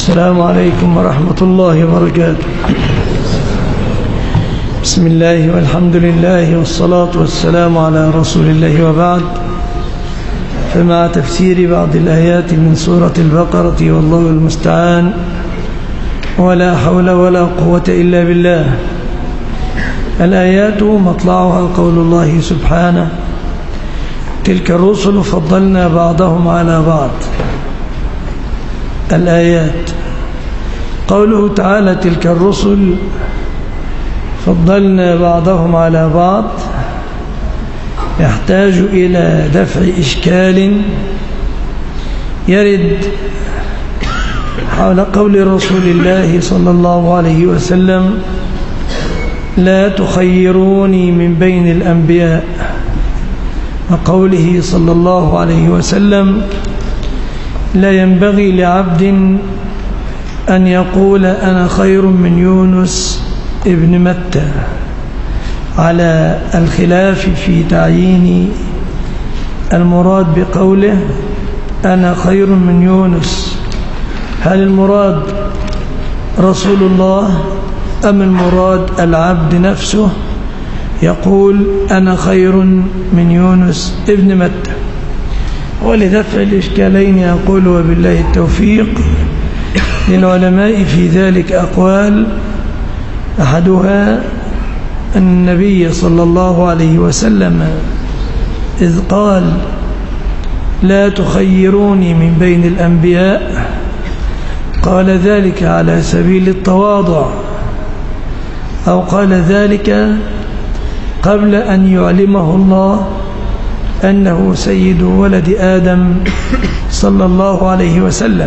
السلام عليكم ورحمة الله وبركاته. بسم الله والحمد لله والصلاة والسلام على رسول الله وبعد. فمع تفسير بعض الآيات من سورة البقرة والله المستعان، ولا حول ولا قوة إلا بالله. الآيات مطلعها قول الله سبحانه: تلك الرسل فضلنا بعضهم على بعض. الآيات قوله تعالى: تلك الرسل فضلنا بعضهم على بعض، يحتاج إلى دفع إشكال يرد حول قول رسول الله صلى الله عليه وسلم: لا تخيروني من بين الأنبياء، وقوله صلى الله عليه وسلم: لا ينبغي لعبد أن يقول أنا خير من يونس ابن متى، على الخلاف في تعيين المراد بقوله أنا خير من يونس. هل المراد رسول الله أم المراد العبد نفسه يقول أنا خير من يونس ابن متى؟ ولدفع الإشكالين يقول: وبالله التوفيق. للعلماء في ذلك أقوال، أحدها أن النبي صلى الله عليه وسلم إذ قال لا تخيروني من بين الأنبياء قال ذلك على سبيل التواضع، أو قال ذلك قبل أن يعلمه الله أنه سيد ولد آدم صلى الله عليه وسلم.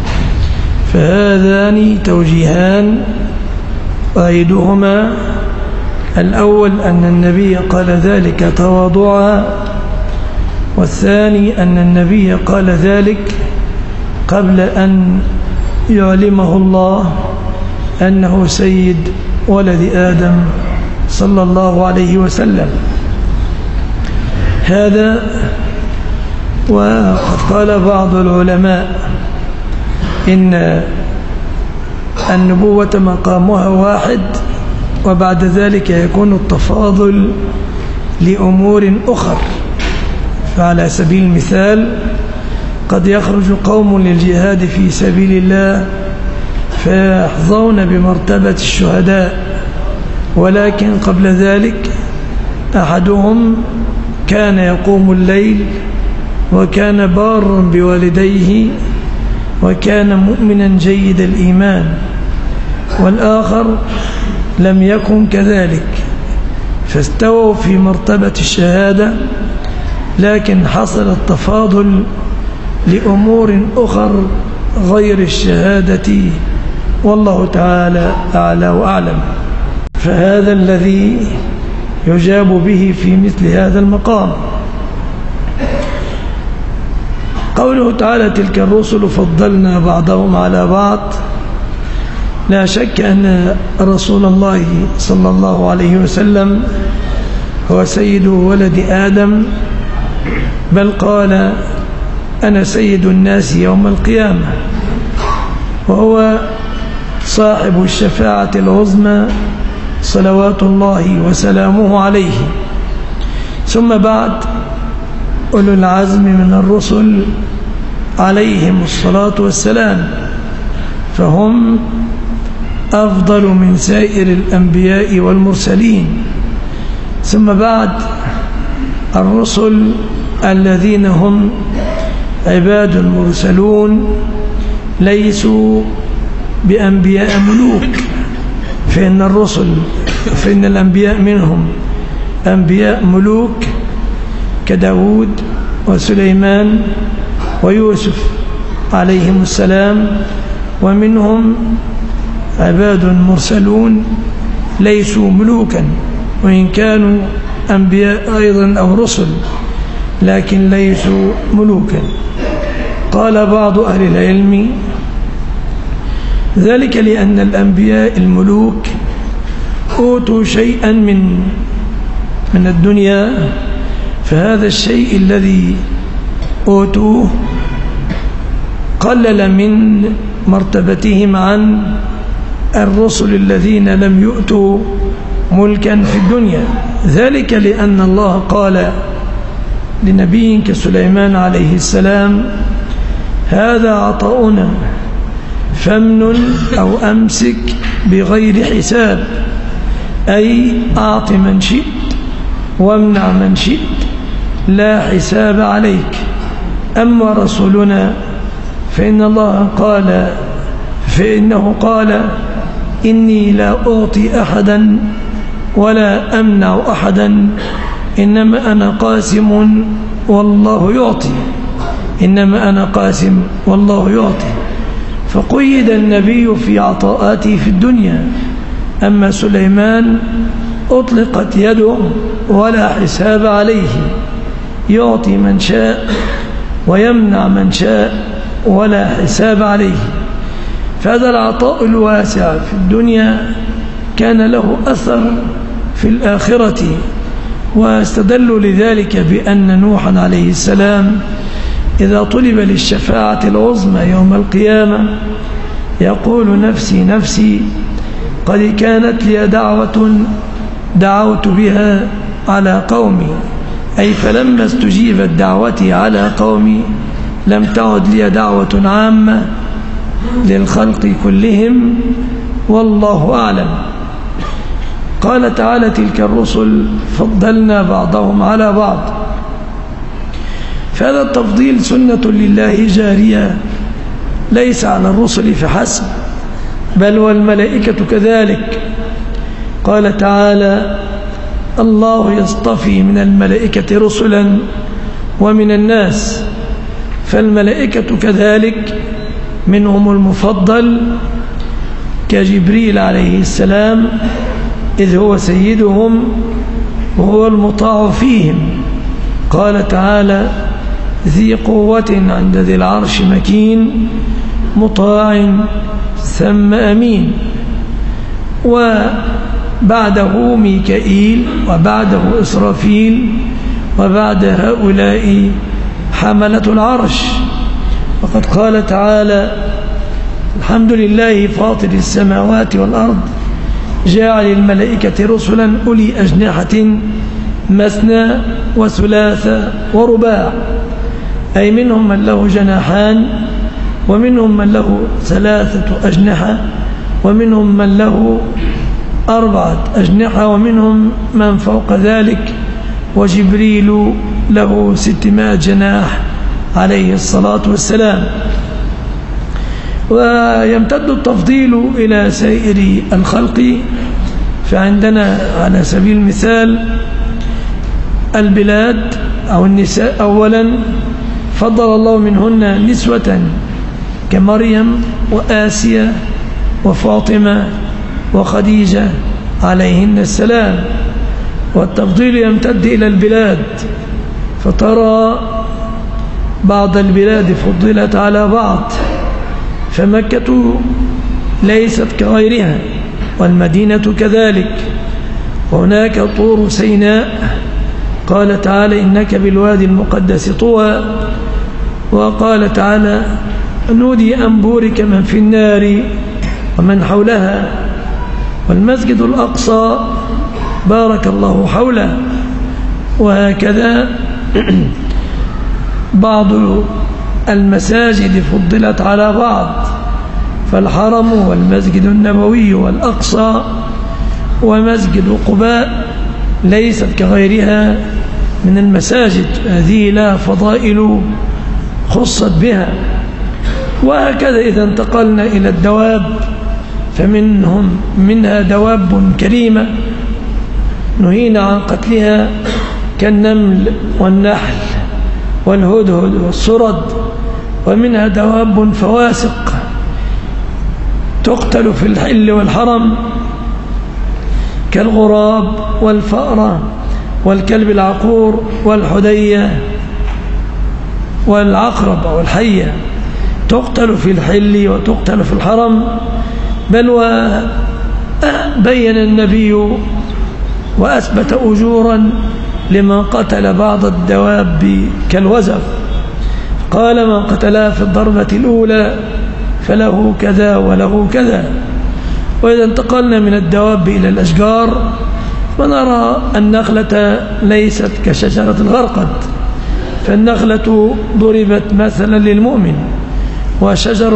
فهذان توجيهان، أحدهما الأول أن النبي قال ذلك تواضعا، والثاني أن النبي قال ذلك قبل أن يعلمه الله أنه سيد ولد آدم صلى الله عليه وسلم. هذا. وقد قال بعض العلماء إن النبوة مقامها واحد، وبعد ذلك يكون التفاضل لأمور أخر. فعلى سبيل المثال قد يخرج قوم للجهاد في سبيل الله فيحظون بمرتبة الشهداء، ولكن قبل ذلك أحدهم كان يقوم الليل وكان بارا بوالديه وكان مؤمنا جيد الإيمان، والآخر لم يكن كذلك، فاستووا في مرتبة الشهادة، لكن حصل التفاضل لأمور أخر غير الشهادة، والله تعالى أعلى وأعلم. فهذا الذي يجاب به في مثل هذا المقام. قوله تعالى: تلك الرسل فضلنا بعضهم على بعض، لا شك أن رسول الله صلى الله عليه وسلم هو سيد ولد آدم، بل قال: أنا سيد الناس يوم القيامة، وهو صاحب الشفاعة العظمى صلوات الله وسلامه عليه. ثم بعد، أولو العزم من الرسل عليهم الصلاة والسلام، فهم أفضل من سائر الأنبياء والمرسلين. ثم بعد، الرسل الذين هم عباد مرسلون ليسوا بأنبياء ملوك، فإن الأنبياء منهم أنبياء ملوك كداود وسليمان ويوسف عليهم السلام، ومنهم عباد مرسلون ليسوا ملوكا، وإن كانوا أنبياء أيضا أو رسل، لكن ليسوا ملوكا. قال بعض أهل العلم: ذلك لأن الأنبياء الملوك أوتوا شيئا من الدنيا، فهذا الشيء الذي أوتوه قلل من مرتبتهم عن الرسل الذين لم يؤتوا ملكا في الدنيا. ذلك لأن الله قال لنبي كسليمان عليه السلام: هذا عطاؤنا فامنن أو أمسك بغير حساب، أي أعط من شئت وامنع من شئت لا حساب عليك. أما رسولنا فإنه قال: إني لا أعطي أحدا ولا أمنع أحدا، إنما أنا قاسم والله يعطي، إنما أنا قاسم والله يعطي. فقيد النبي في عطاءاته في الدنيا. أما سليمان أطلقت يده ولا حساب عليه، يعطي من شاء ويمنع من شاء ولا حساب عليه. فهذا العطاء الواسع في الدنيا كان له أثر في الآخرة. واستدلوا لذلك بأن نوحا عليه السلام إذا طلب للشفاعة العظمى يوم القيامة يقول: نفسي نفسي، قد كانت لي دعوة دعوت بها على قومي، أي فلما استجيبت دعوتي على قومي لم تعد لي دعوة عامة للخلق كلهم والله أعلم. قال تعالى: تلك الرسل فضلنا بعضهم على بعض. فهذا التفضيل سنة لله جارية ليس على الرسل فحسب، بل والملائكة كذلك. قال تعالى: الله يصطفي من الملائكة رسلا ومن الناس. فالملائكة كذلك منهم المفضل كجبريل عليه السلام، إذ هو سيدهم وهو المطاع فيهم. قال تعالى: ذي قوة عند ذي العرش مكين مطاع ثم أمين. وبعده ميكائيل، وبعده إسرافيل، وبعد هؤلاء حملة العرش. وقد قال تعالى: الحمد لله فاطر السماوات والأرض جاعل الملائكة رسلا أولي أجنحة مثنى وثلاث ورباع، أي منهم من له جناحان، ومنهم من له 3 أجنحة، ومنهم من له 4 أجنحة، ومنهم من فوق ذلك. وجبريل له 600 جناح عليه الصلاة والسلام. ويمتد التفضيل إلى سائر الخلق. فعندنا على سبيل المثال البلاد أو النساء أولا فضل الله منهن نسوة كمريم وآسيا وفاطمة وخديجة عليهن السلام. والتفضيل يمتد إلى البلاد، فترى بعض البلاد فضلت على بعض، فمكة ليست كغيرها، والمدينة كذلك. وهناك طور سيناء، قال تعالى: إنك بالوادي المقدس طوى. وقال تعالى: نودي أن بورك من في النار ومن حولها. والمسجد الأقصى بارك الله حوله. وهكذا بعض المساجد فضلت على بعض، فالحرم والمسجد النبوي والأقصى ومسجد قباء ليست كغيرها من المساجد، هذه لا فضائل خصت بها. وهكذا إذا انتقلنا إلى الدواب منها دواب كريمة نهينا عن قتلها كالنمل والنحل والهدهد والسرد، ومنها دواب فواسق تقتل في الحل والحرم كالغراب والفأرة والكلب العقور والحدية والعقرب أو الحية، تقتل في الحل وتقتل في الحرم. بل وبين النبي وأثبت أجورا لمن قتل بعض الدواب كالوزغ. قال: من قتلها في الضربة الأولى فله كذا وله كذا. وإذا انتقلنا من الدواب إلى الأشجار فنرى النخلة ليست كشجرة الغرقد، فالنخلة ضربت مثلا للمؤمن، وشجر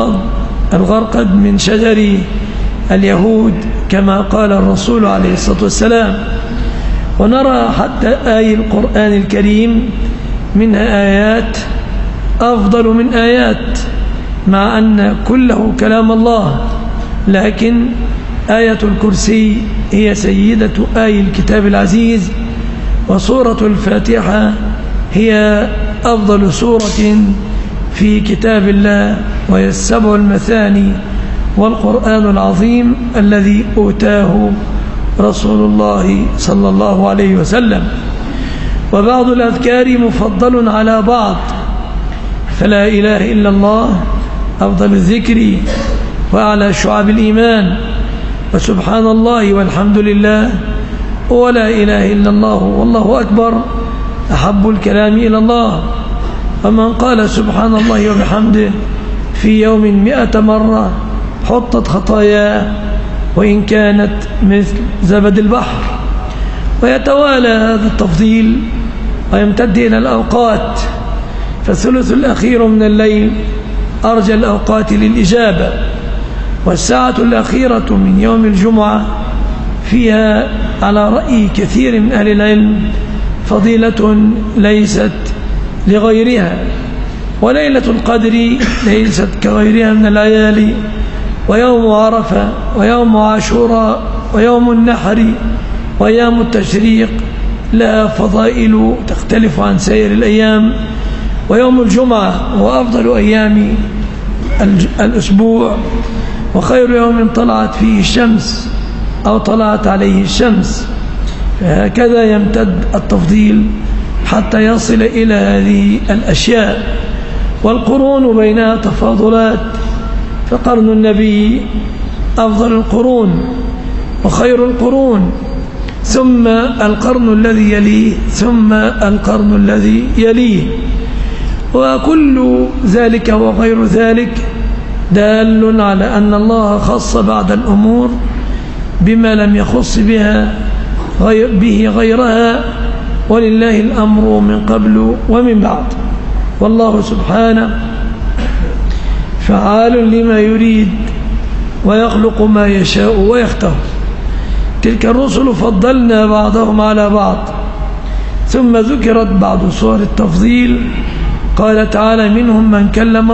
الغرقد من شجر اليهود كما قال الرسول عليه الصلاة والسلام. ونرى حتى آي القرآن الكريم منها آيات أفضل من آيات، مع أن كله كلام الله، لكن آية الكرسي هي سيدة آي الكتاب العزيز، وسورة الفاتحة هي أفضل سورة في كتاب الله، وهي السبع المثاني والقرآن العظيم الذي أوتاه رسول الله صلى الله عليه وسلم. وبعض الأذكار مفضل على بعض، فلا إله إلا الله أفضل الذكر وأعلى شعب الإيمان، وسبحان الله والحمد لله ولا إله إلا الله والله أكبر أحب الكلام إلى الله. ومن قال سبحان الله وبحمده في يوم 100 مرة حطت خطاياه وإن كانت مثل زبد البحر. ويتوالى هذا التفضيل ويمتد إلى الأوقات، فالثلث الأخير من الليل أرجى الأوقات للإجابة، والساعة الأخيرة من يوم الجمعة فيها على رأي كثير من أهل العلم فضيلة ليست لغيرها، وليلة القدر ليست كغيرها من الليالي، ويوم عرفة ويوم عاشوراء ويوم النحر وأيام التشريق لها فضائل تختلف عن سائر الأيام. ويوم الجمعة هو أفضل أيام الأسبوع، وخير يوم طلعت فيه الشمس أو طلعت عليه الشمس. فهكذا يمتد التفضيل حتى يصل إلى هذه الأشياء، والقرون بينها تفاضلات، فقرن النبي أفضل القرون وخير القرون، ثم القرن الذي يليه، ثم القرن الذي يليه، وكل ذلك وغير ذلك دال على أن الله خص بعض الأمور بما لم يخص به غيرها، ولله الأمر من قبل ومن بعد، والله سبحانه فعال لما يريد ويخلق ما يشاء ويختار. تلك الرسل فضلنا بعضهم على بعض. ثم ذكرت بعض صور التفضيل، قال تعالى منهم من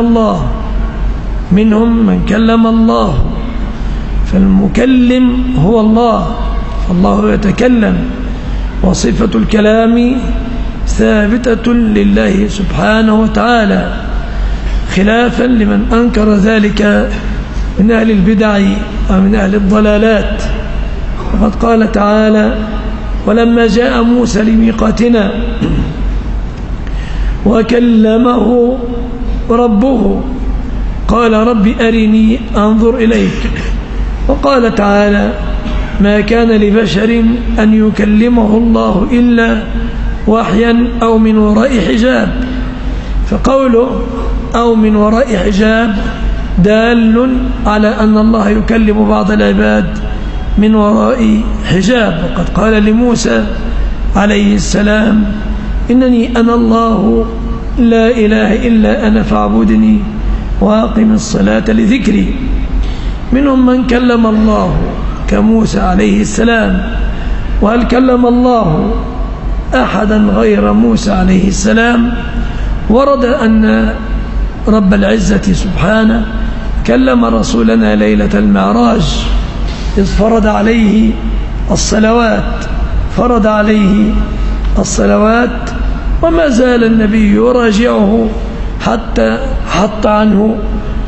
كلم الله، فالمكلم هو الله، فالله يتكلم، وصفة الكلام ثابتة لله سبحانه وتعالى، خلافا لمن أنكر ذلك من أهل البدع ومن أهل الضلالات. وقد قال تعالى ولما جاء موسى لميقاتنا وكلمه ربه قال رب أرني أنظر إليك. وقال تعالى ما كان لبشر أن يكلمه الله إلا وحيا أو من وراء حجاب، فقوله أو من وراء حجاب دال على أن الله يكلم بعض العباد من وراء حجاب. وقد قال لموسى عليه السلام إنني أنا الله لا إله إلا أنا فاعبدني وأقم الصلاة لذكري. منهم من كلم الله كموسى عليه السلام. وهل كلم الله أحدا غير موسى عليه السلام؟ ورد أن رب العزة سبحانه كلم رسولنا ليلة المعراج إذ فرض عليه الصلوات، وما زال النبي يراجعه حتى حط عنه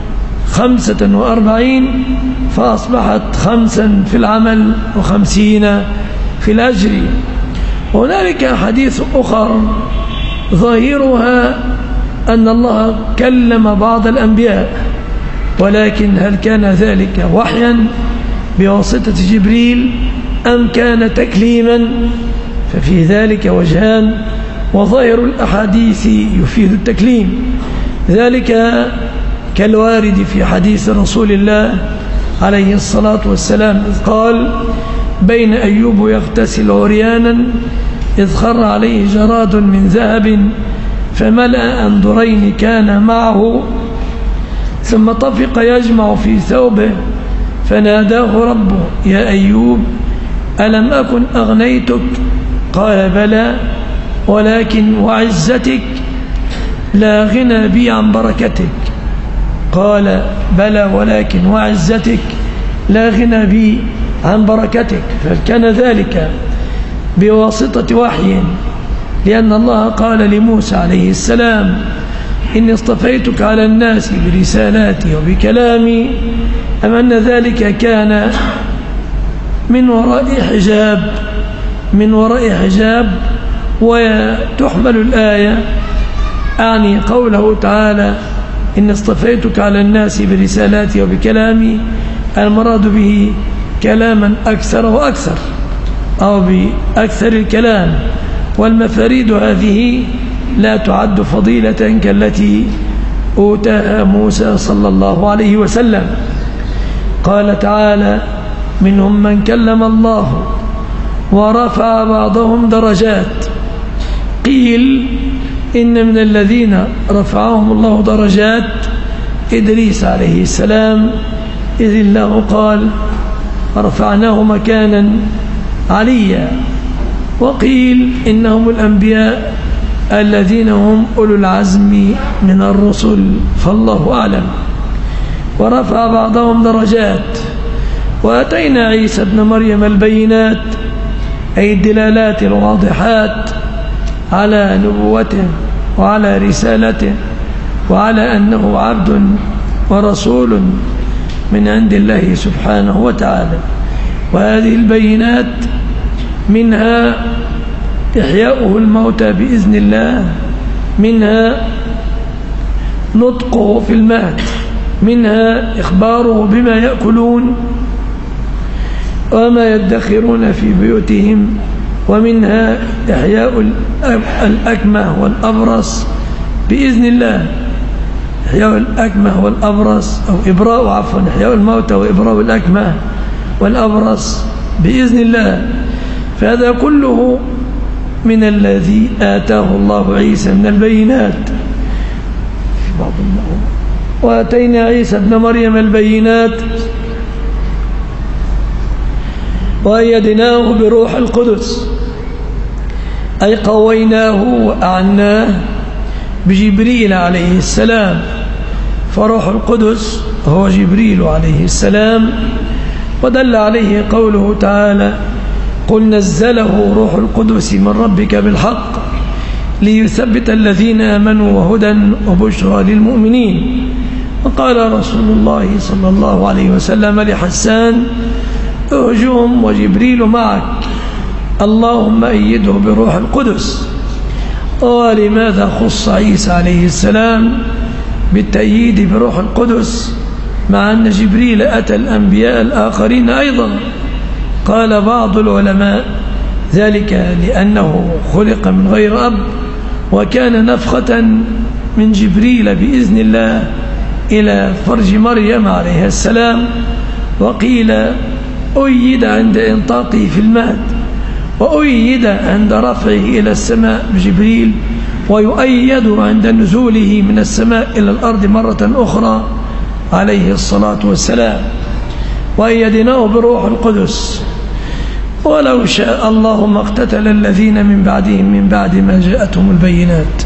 45 فأصبحت 5 في العمل و50 في الأجر. وهنالك حديث أخر ظاهرها أن الله كلم بعض الأنبياء، ولكن هل كان ذلك وحيا بواسطة جبريل أم كان تكليما؟ ففي ذلك وجهان، وظاهر الأحاديث يفيد التكليم. ذلك كالوارد في حديث رسول الله عليه الصلاة والسلام إذ قال: بين أيوب يغتسل عريانا إذ خر عليه جراد من ذهب فملأ أنظرين كان معه ثم طفق يجمع في ثوبه فناداه ربه: يا أيوب ألم أكن أغنيتك؟ قال: بلى، ولكن وعزتك لا غنى بي عن بركتك. قال: بلى، ولكن وعزتك لا غنى بي عن بركتك. فكان ذلك بواسطة وحي، لأن الله قال لموسى عليه السلام: إني اصطفيتك على الناس برسالاتي وبكلامي. أم أن ذلك كان من وراء حجاب وتحمل الآية أعني قوله تعالى: إن اصطفيتك على الناس برسالاتي وبكلامي، المراد به كلاما أكثر وأكثر، أو بأكثر الكلام، والمفاريد هذه لا تعد فضيلة كالتي أوتاها موسى صلى الله عليه وسلم. قال تعالى: منهم من كلم الله ورفع بعضهم درجات. قيل إن من الذين رفعهم الله درجات إدريس عليه السلام، إذ الله قال: رفعناه مكانا عليا. وقيل إنهم الأنبياء الذين هم أولو العزم من الرسل، فالله أعلم. ورفع بعضهم درجات. وأتينا عيسى ابن مريم البينات، أي الدلالات الواضحات على نبوته وعلى رسالته وعلى أنه عبد ورسول من عند الله سبحانه وتعالى. وهذه البينات منها إحياؤه الموتى بإذن الله، منها نطقه في المهد، منها إخباره بما يأكلون وما يدخرون في بيوتهم، ومنها إحياء الأكمه والأبرص بإذن الله، إحياء الأكمه والأبرص، أو إحياء الموتى وإبراء الأكمه والأبرص بإذن الله. فهذا كله من الذي آتاه الله عيسى من البينات. وآتينا عيسى ابن مريم البينات وأيدناه بروح القدس، أي قويناه وأعناه بجبريل عليه السلام. فروح القدس هو جبريل عليه السلام. ودل عليه قوله تعالى: قل نزله روح القدس من ربك بالحق ليثبت الذين آمنوا وهدى وبشرى للمؤمنين. وقال رسول الله صلى الله عليه وسلم لحسان: اهجم وجبريل معك، اللهم أيده بروح القدس. ولماذا خص عيسى عليه السلام بالتأييد بروح القدس مع أن جبريل أتى الأنبياء الآخرين أيضا؟ قال بعض العلماء: ذلك لأنه خلق من غير أب، وكان نفخة من جبريل بإذن الله إلى فرج مريم عليه السلام. وقيل أيد عند إنطاقه في المهد، وأيد عند رفعه إلى السماء بجبريل، ويؤيد عند نزوله من السماء إلى الأرض مرة أخرى عليه الصلاة والسلام. وأيدناه بروح القدس. ولو شاء الله ما اقتتل الذين من بعدهم من بعد ما جاءتهم البينات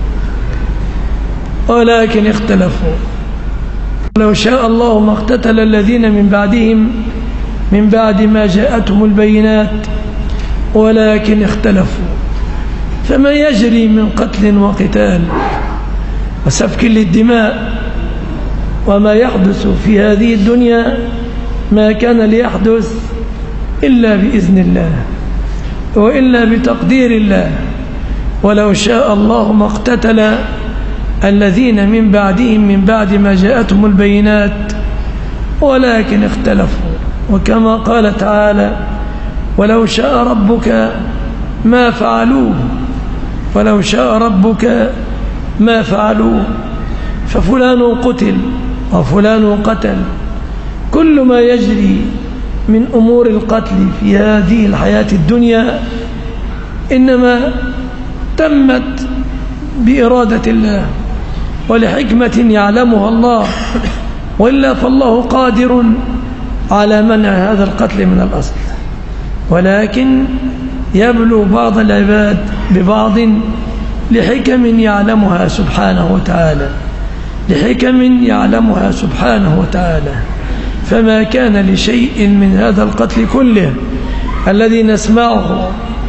ولكن اختلفوا. ولو شاء الله ما اقتتل الذين من بعدهم من بعد ما جاءتهم البينات ولكن اختلفوا. فما يجري من قتل وقتال وسفك للدماء وما يحدث في هذه الدنيا ما كان ليحدث إلا بإذن الله وإلا بتقدير الله. ولو شاء الله ما اقتتل الذين من بعدهم من بعد ما جاءتهم البينات ولكن اختلفوا. وكما قال تعالى: ولو شاء ربك ما فعلوه، ولو شاء ربك ما فعلوه. ففلان قتل وفلان قتل. كل ما يجري من أمور القتل في هذه الحياة الدنيا إنما تمت بإرادة الله ولحكمة يعلمها الله، وإلا فالله قادر على منع هذا القتل من الأصل، ولكن يبلو بعض العباد ببعض لحكم يعلمها سبحانه وتعالى، لحكم يعلمها سبحانه وتعالى. فما كان لشيء من هذا القتل كله الذي نسمعه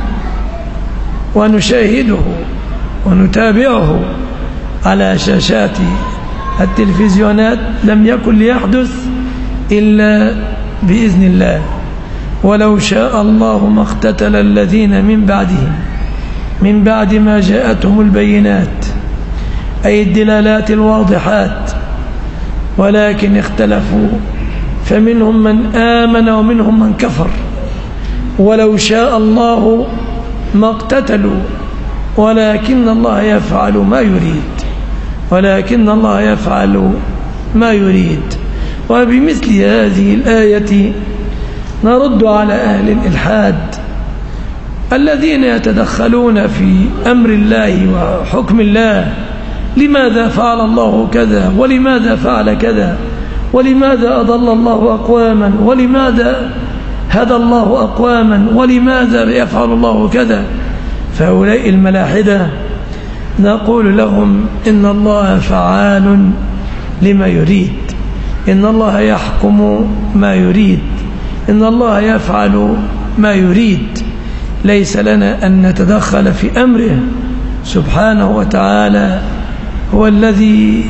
ونشاهده ونتابعه على شاشات التلفزيونات لم يكن ليحدث إلا بإذن الله. ولو شاء الله ما اقتتل الذين من بعدهم من بعد ما جاءتهم البينات، أي الدلالات الواضحات، ولكن اختلفوا فمنهم من آمن ومنهم من كفر. ولو شاء الله ما اقتتلوا ولكن الله يفعل ما يريد، ولكن الله يفعل ما يريد. وبمثل هذه الآية نرد على أهل الإلحاد الذين يتدخلون في أمر الله وحكم الله. لماذا فعل الله كذا، ولماذا فعل كذا، ولماذا أضل الله أقواما، ولماذا هدى الله أقواما، ولماذا يفعل الله كذا؟ فهؤلاء الملاحدة نقول لهم إن الله فعال لما يريد، إن الله يحكم ما يريد، إن الله يفعل ما يريد. ليس لنا أن نتدخل في أمره سبحانه وتعالى. هو الذي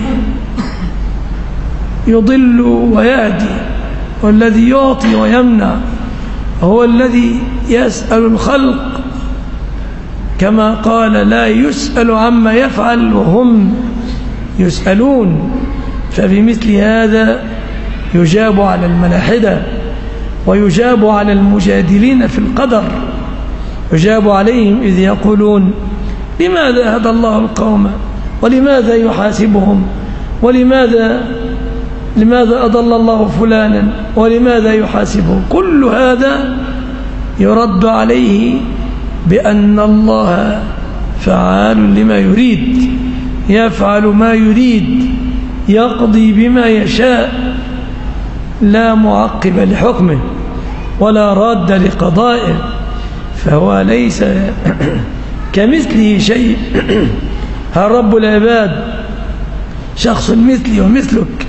يضل ويهدي، والذي يعطي ويمنع، هو الذي يسأل الخلق كما قال لا يسأل عما يفعل وهم يسألون. فبمثل هذا يجاب على الملاحدة ويجاب على المجادلين في القدر، يجاب عليهم إذ يقولون لماذا هدى الله القوم، ولماذا يحاسبهم، ولماذا أضل الله فلانا، ولماذا يحاسبه. كل هذا يرد عليه بأن الله فعال لما يريد، يفعل ما يريد، يقضي بما يشاء، لا معقب لحكمه ولا راد لقضائه، فهو ليس كمثله شيء. هل رب العباد شخص مثلي ومثلك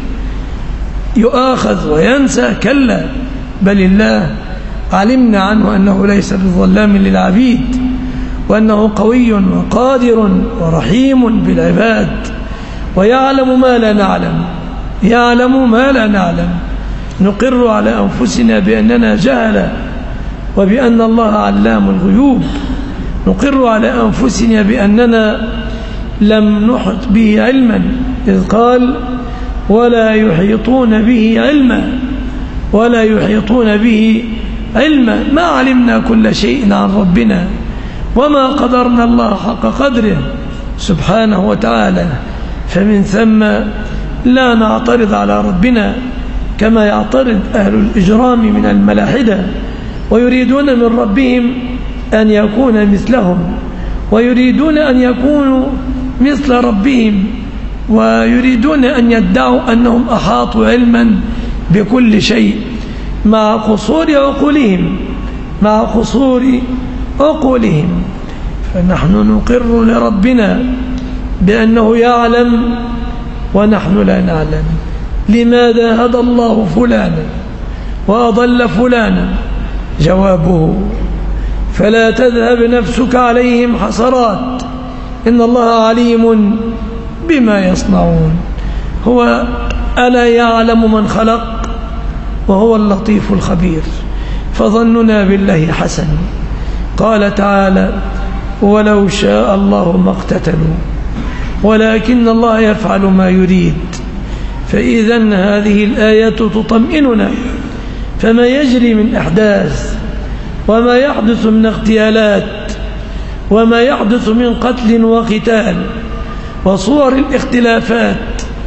يؤاخذ وينسى؟ كلا، بل الله علمنا عنه أنه ليس بظلام للعبيد، وأنه قوي وقادر ورحيم بالعباد، ويعلم ما لا نعلم، يعلم ما لا نعلم. نقر على أنفسنا بأننا جهلة وبأن الله علام الغيوب، نقر على أنفسنا بأننا لم نحط به علما، إذ قال ولا يحيطون به علما، ولا يحيطون به علما. ما علمنا كل شيء عن ربنا، وما قدرنا الله حق قدره سبحانه وتعالى. فمن ثم لا نعترض على ربنا كما يعترض أهل الإجرام من الملاحدة، ويريدون من ربهم أن يكون مثلهم، ويريدون أن يكونوا مثل ربهم، ويريدون أن يدعوا أنهم أحاطوا علما بكل شيء مع قصور عقولهم، مع قصور عقولهم. فنحن نقر لربنا بأنه يعلم ونحن لا نعلم. لماذا هدى الله فلانا وأضل فلانا؟ جوابه فلا تذهب نفسك عليهم حسرات، إن الله عليم بما يصنعون. هو ألا يعلم من خلق وهو اللطيف الخبير، فظننا بالله حسن. قال تعالى ولو شاء الله ما اقتتلوا ولكن الله يفعل ما يريد. فإذن هذه الآية تطمئننا، فما يجري من أحداث وما يحدث من اغتيالات وما يحدث من قتل وقتال وصور الاختلافات،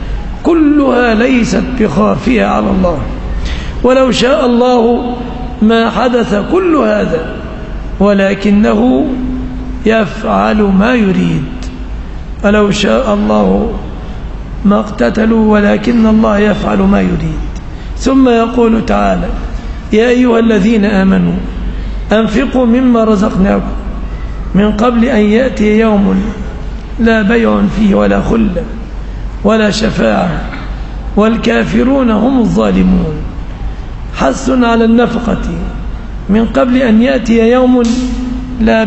كلها ليست بخافية على الله، ولو شاء الله ما حدث كل هذا، ولكنه يفعل ما يريد. ولو شاء الله ما اقتتلوا ولكن الله يفعل ما يريد. ثم يقول تعالى: يا أيها الذين آمنوا أنفقوا مما رزقناكم من قبل أن يأتي يوم لا بيع فيه ولا خلة ولا شفاعة والكافرون هم الظالمون. حث على النفقة من قبل أن يأتي يوم لا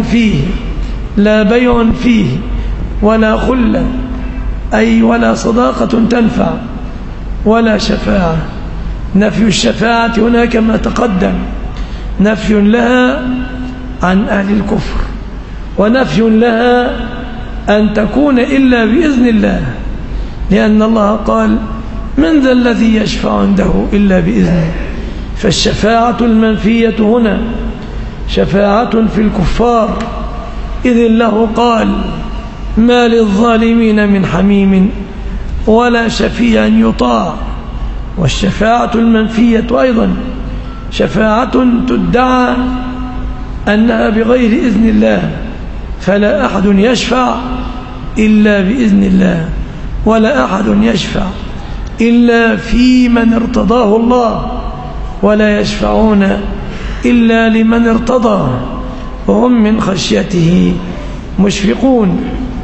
بيع فيه ولا خلة، أي ولا صداقة تنفع ولا شفاعة. نفي الشفاعة هنا كما تقدم نفي لها عن أهل الكفر، ونفي لها أن تكون إلا بإذن الله، لأن الله قال: من ذا الذي يشفع عنده إلا بإذنه. فالشفاعة المنفية هنا شفاعة في الكفار، إذ الله قال: ما للظالمين من حميم ولا شفيع يطاع. والشفاعة المنفية أيضا شفاعة تدعى أنها بغير إذن الله، فلا أحد يشفع إلا بإذن الله، ولا أحد يشفع إلا في من ارتضاه الله، ولا يشفعون إلا لمن ارتضى وهم من خشيته مشفقون.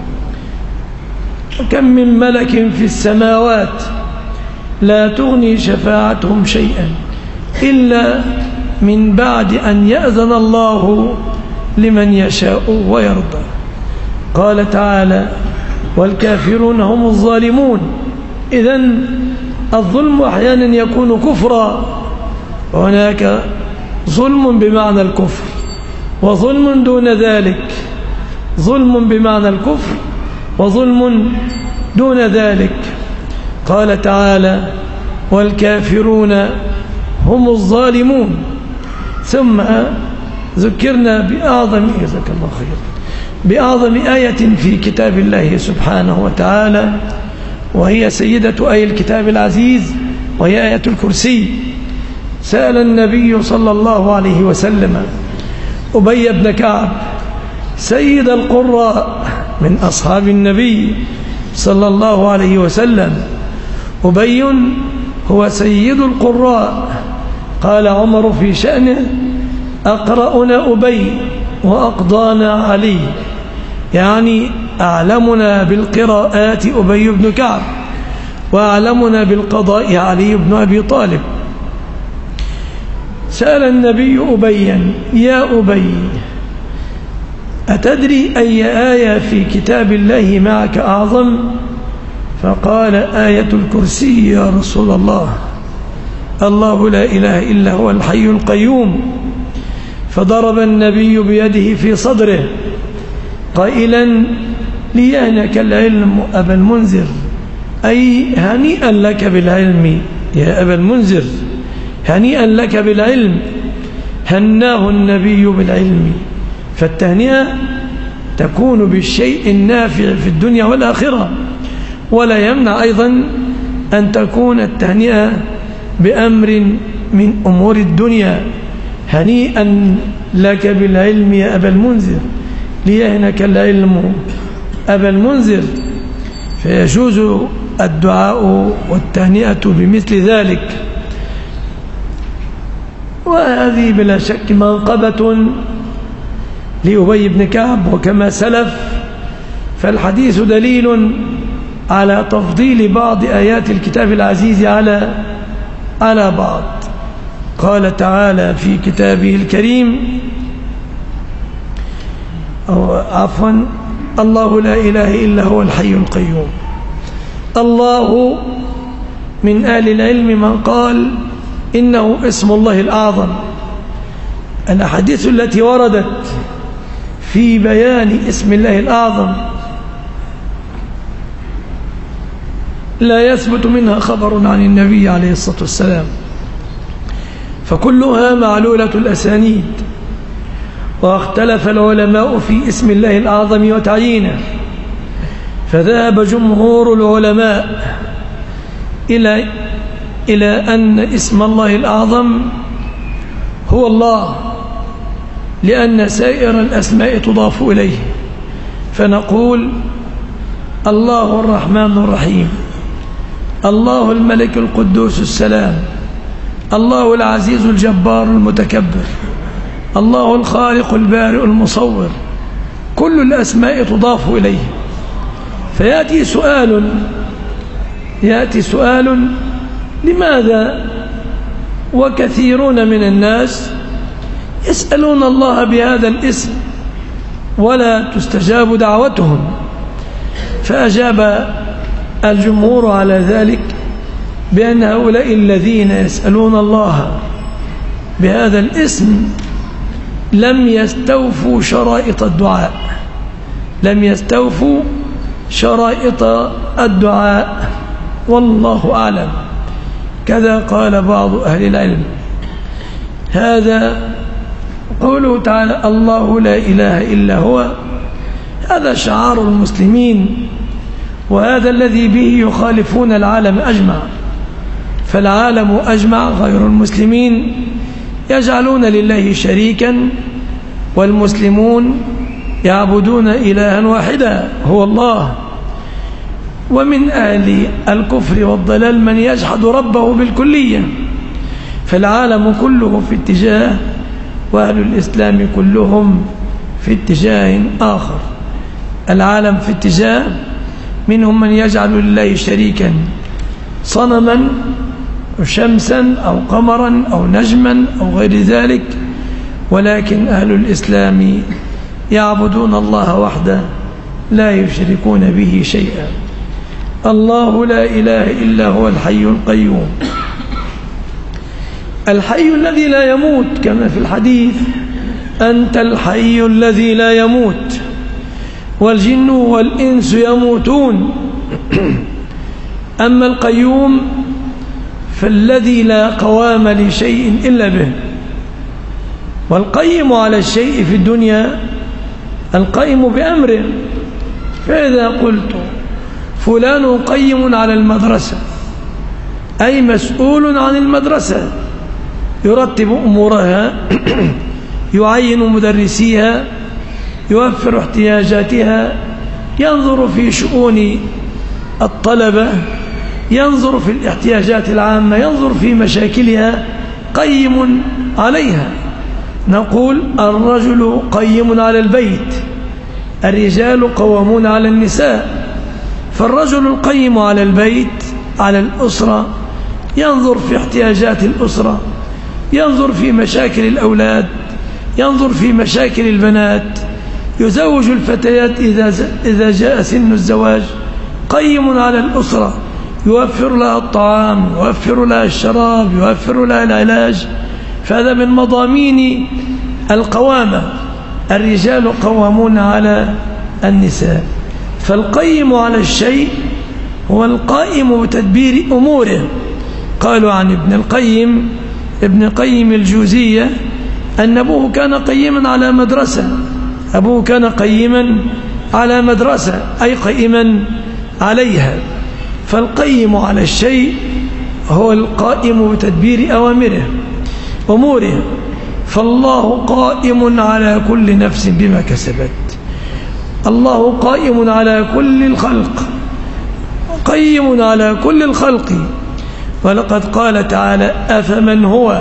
كم من ملك في السماوات لا تغني شفاعتهم شيئا إلا من بعد أن يأذن الله لمن يشاء ويرضى. قال تعالى: والكافرون هم الظالمون. إذن الظلم أحيانا يكون كفرا، وهناك ظلم بمعنى الكفر وظلم دون ذلك، ظلم بمعنى الكفر وظلم دون ذلك. قال تعالى: والكافرون هم الظالمون. ثم ذكرنا بأعظم آية في كتاب الله سبحانه وتعالى، وهي سيدة آي الكتاب العزيز، وهي آية الكرسي. سأل النبي صلى الله عليه وسلم أبي بن كعب سيد القراء من أصحاب النبي صلى الله عليه وسلم. أبي هو سيد القراء. قال عمر في شأنه: أقرأنا أبي وأقضانا علي، يعني أعلمنا بالقراءات أبي بن كعب، وأعلمنا بالقضاء علي بن أبي طالب. سأل النبي أبيا: يا أبي، أتدري أي آية في كتاب الله معك أعظم؟ فقال: آية الكرسي يا رسول الله. الله لا إله إلا هو الحي القيوم. فضرب النبي بيده في صدره قائلا: ليهنك العلم أبا المنذر، أي هنيئا لك بالعلم يا أبا المنذر، هنيئا لك بالعلم. هناه النبي بالعلم. فالتهنئة تكون بالشيء النافع في الدنيا والآخرة، ولا يمنع أيضا أن تكون التهنئة بأمر من أمور الدنيا. هنيئا لك بالعلم يا أبا المنذر، ليهنك العلم أبا المنذر. فيجوز الدعاء والتهنئة بمثل ذلك. وهذه بلا شك منقبة لأبي بن كعب، وكما سلف فالحديث دليل على تفضيل بعض آيات الكتاب العزيز على بعض. قال تعالى في كتابه الكريم، الله لا إله إلا هو الحي القيوم. الله من أهل العلم من قال إنه اسم الله الأعظم. الأحاديث التي وردت في بيان اسم الله الأعظم لا يثبت منها خبر عن النبي عليه الصلاة والسلام، فكلها معلولة الأسانيد. واختلف العلماء في اسم الله الأعظم وتعيينه، فذهب جمهور العلماء إلى أن اسم الله الأعظم هو الله، لأن سائر الأسماء تضاف إليه، فنقول الله الرحمن الرحيم، الله الملك القدوس السلام، الله العزيز الجبار المتكبر، الله الخالق البارئ المصور. كل الأسماء تضاف إليه. فيأتي سؤال لماذا وكثيرون من الناس يسألون الله بهذا الاسم ولا تستجاب دعوتهم؟ فأجاب الجمهور على ذلك بأن هؤلاء الذين يسألون الله بهذا الاسم لم يستوفوا شرائط الدعاء، لم يستوفوا شرائط الدعاء، والله أعلم. كذا قال بعض أهل العلم. هذا قوله تعالى الله لا إله إلا هو، هذا شعار المسلمين، وهذا الذي به يخالفون العالم أجمع. فالعالم أجمع غير المسلمين يجعلون لله شريكا، والمسلمون يعبدون إلها واحدا هو الله. ومن أهل الكفر والضلال من يجحد ربه بالكلية. فالعالم كله في اتجاه، وأهل الإسلام كلهم في اتجاه آخر. العالم في اتجاه، منهم من يجعل لله شريكا، صنما أو شمسا أو قمرا أو نجما أو غير ذلك، ولكن أهل الإسلام يعبدون الله وحده لا يشركون به شيئا. الله لا إله إلا هو الحي القيوم، الحي الذي لا يموت، كما في الحديث أنت الحي الذي لا يموت، والجن والإنس يموتون. أما القيوم فالذي لا قوام لشيء إلا به. والقيم على الشيء في الدنيا القيم بأمره. فإذا قلت فلان قيم على المدرسة، أي مسؤول عن المدرسة، يرتب أمورها، يعين مدرسيها، يوفر احتياجاتها، ينظر في شؤون الطلبة، ينظر في الاحتياجات العامة، ينظر في مشاكلها، قيم عليها. نقول الرجل قيم على البيت، الرجال قوامون على النساء. فالرجل القيم على البيت، على الأسرة، ينظر في احتياجات الأسرة، ينظر في مشاكل الأولاد، ينظر في مشاكل البنات، يزوج الفتيات إذا جاء سن الزواج، قيم على الأسرة، يوفر لها الطعام، يوفر لها الشراب، يوفر لها العلاج. فهذا من مضامين القوامة. الرجال قوامون على النساء. فالقيم على الشيء هو القائم بتدبير أموره. قالوا عن ابن قيم الجوزية أن أبوه كان قيما على مدرسة، أبوه كان قيما على مدرسة، أي قيما عليها. فالقيم على الشيء هو القائم بتدبير أموره. فالله قائم على كل نفس بما كسبت. الله قائم على كل الخلق، قيم على كل الخلق. ولقد قال تعالى أفمن هو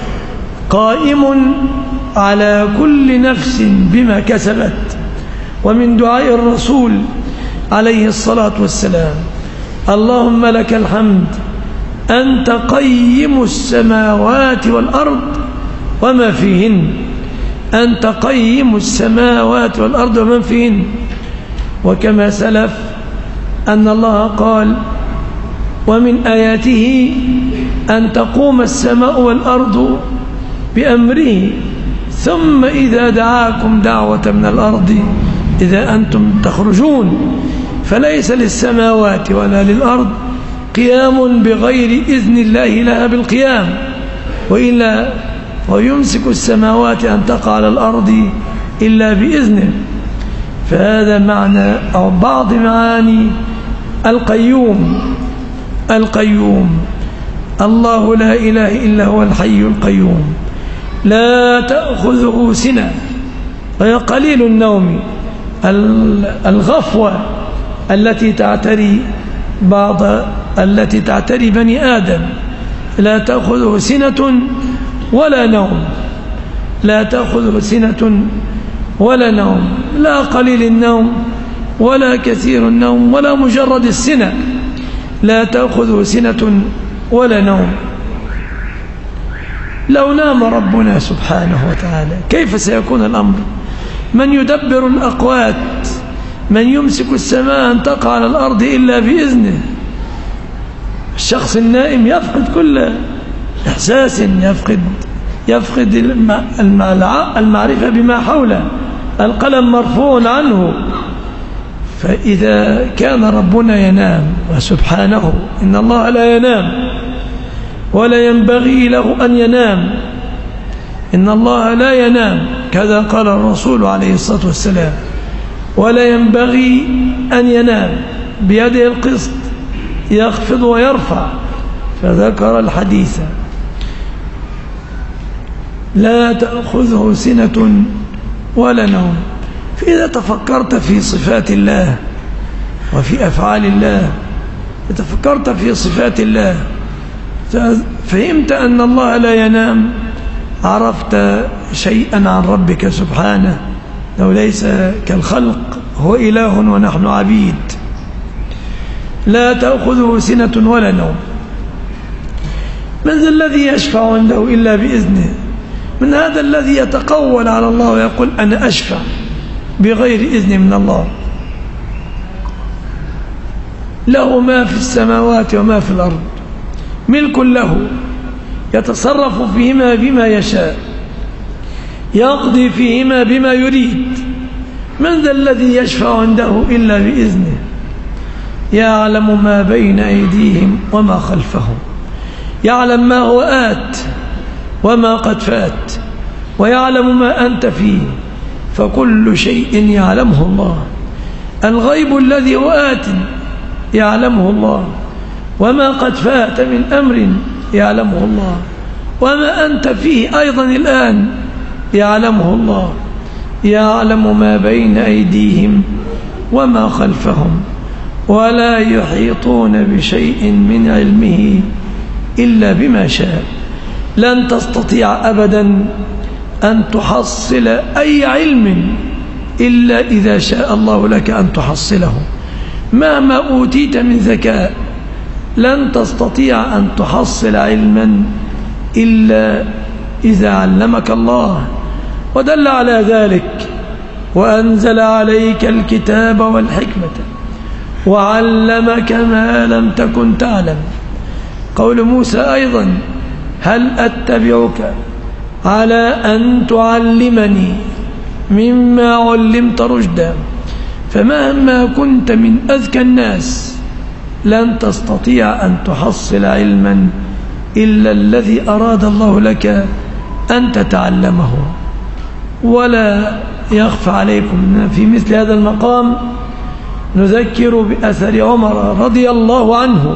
قائم على كل نفس بما كسبت. ومن دعاء الرسول عليه الصلاة والسلام اللهم لك الحمد أنت قيم السماوات والأرض وما فيهن، أنت قيم السماوات والأرض ومن فيهن. وكما سلف أن الله قال ومن آياته أن تقوم السماء والأرض بأمره ثم إذا دعاكم دعوة من الأرض إذا أنتم تخرجون. فليس للسماوات ولا للأرض قيام بغير إذن الله لها بالقيام، وإلا ويمسك السماوات أن تقع على الأرض إلا بإذنه. فهذا معنى أو بعض معاني القيوم. القيوم. الله لا إله إلا هو الحي القيوم لا تأخذه سنة، وهي قليل النوم، الغفوة التي تعتري بني آدم. لا تأخذه سنة ولا نوم، لا تأخذه سنة ولا نوم، لا قليل النوم ولا كثير النوم ولا مجرد السنة، لا تأخذه سنة ولا نوم. لو نام ربنا سبحانه وتعالى كيف سيكون الأمر؟ من يدبر الأقوات؟ من يمسك السماء أن تقع على الأرض إلا بإذنه؟ الشخص النائم يفقد كل إحساس، يفقد المعرفة بما حوله، القلم مرفوع عنه. فإذا كان ربنا ينام، وسبحانه إن الله لا ينام ولا ينبغي له أن ينام، إن الله لا ينام كذا قال الرسول عليه الصلاة والسلام، ولا ينبغي أن ينام، بيده القسط يخفض ويرفع، فذكر الحديث. لا تأخذه سنة ولا نوم. فإذا تفكرت في صفات الله وفي أفعال الله، تفكرت في صفات الله، فهمت أن الله لا ينام، عرفت شيئا عن ربك سبحانه، لو ليس كالخلق، هو إله ونحن عبيد. لا تأخذه سنة ولا نوم. من ذا الذي يشفع عنده إلا بإذنه؟ من هذا الذي يتقول على الله ويقول أنا أشفع بغير إذن من الله؟ له ما في السماوات وما في الأرض، ملك له، يتصرف فيهما بما يشاء، يقضي فيهما بما يريد. من ذا الذي يشفع عنده إلا بإذنه؟ يعلم ما بين أيديهم وما خلفهم، يعلم ما هو آت وما قد فات، ويعلم ما أنت فيه، فكل شيء يعلمه الله. الغيب الذي هو آت يعلمه الله، وما قد فات من أمر يعلمه الله، وما أنت فيه أيضا الآن يعلمه الله. يعلم ما بين أيديهم وما خلفهم، ولا يحيطون بشيء من علمه إلا بما شاء. لن تستطيع أبدا أن تحصل أي علم إلا إذا شاء الله لك أن تحصله. مهما أوتيت من ذكاء لن تستطيع أن تحصل علما إلا إذا علمك الله. ودل على ذلك وأنزل عليك الكتاب والحكمة وعلمك ما لم تكن تعلم. قول موسى أيضا هل أتبعك على أن تعلمني مما علمت رشدا. فمهما كنت من أذكى الناس لن تستطيع أن تحصل علما إلا الذي أراد الله لك أن تتعلمه. ولا يخفى عليكم في مثل هذا المقام نذكر بأثر عمر رضي الله عنه،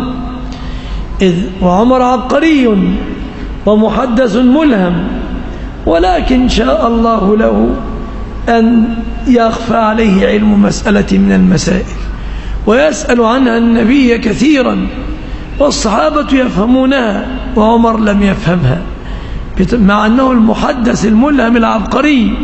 وعمر عبقري ومحدث ملهم، ولكن شاء الله له أن يخفى عليه علم مسألة من المسائل ويسأل عنها النبي كثيرا، والصحابة يفهمونها وعمر لم يفهمها، مع أنه المحدث الملهم العبقري.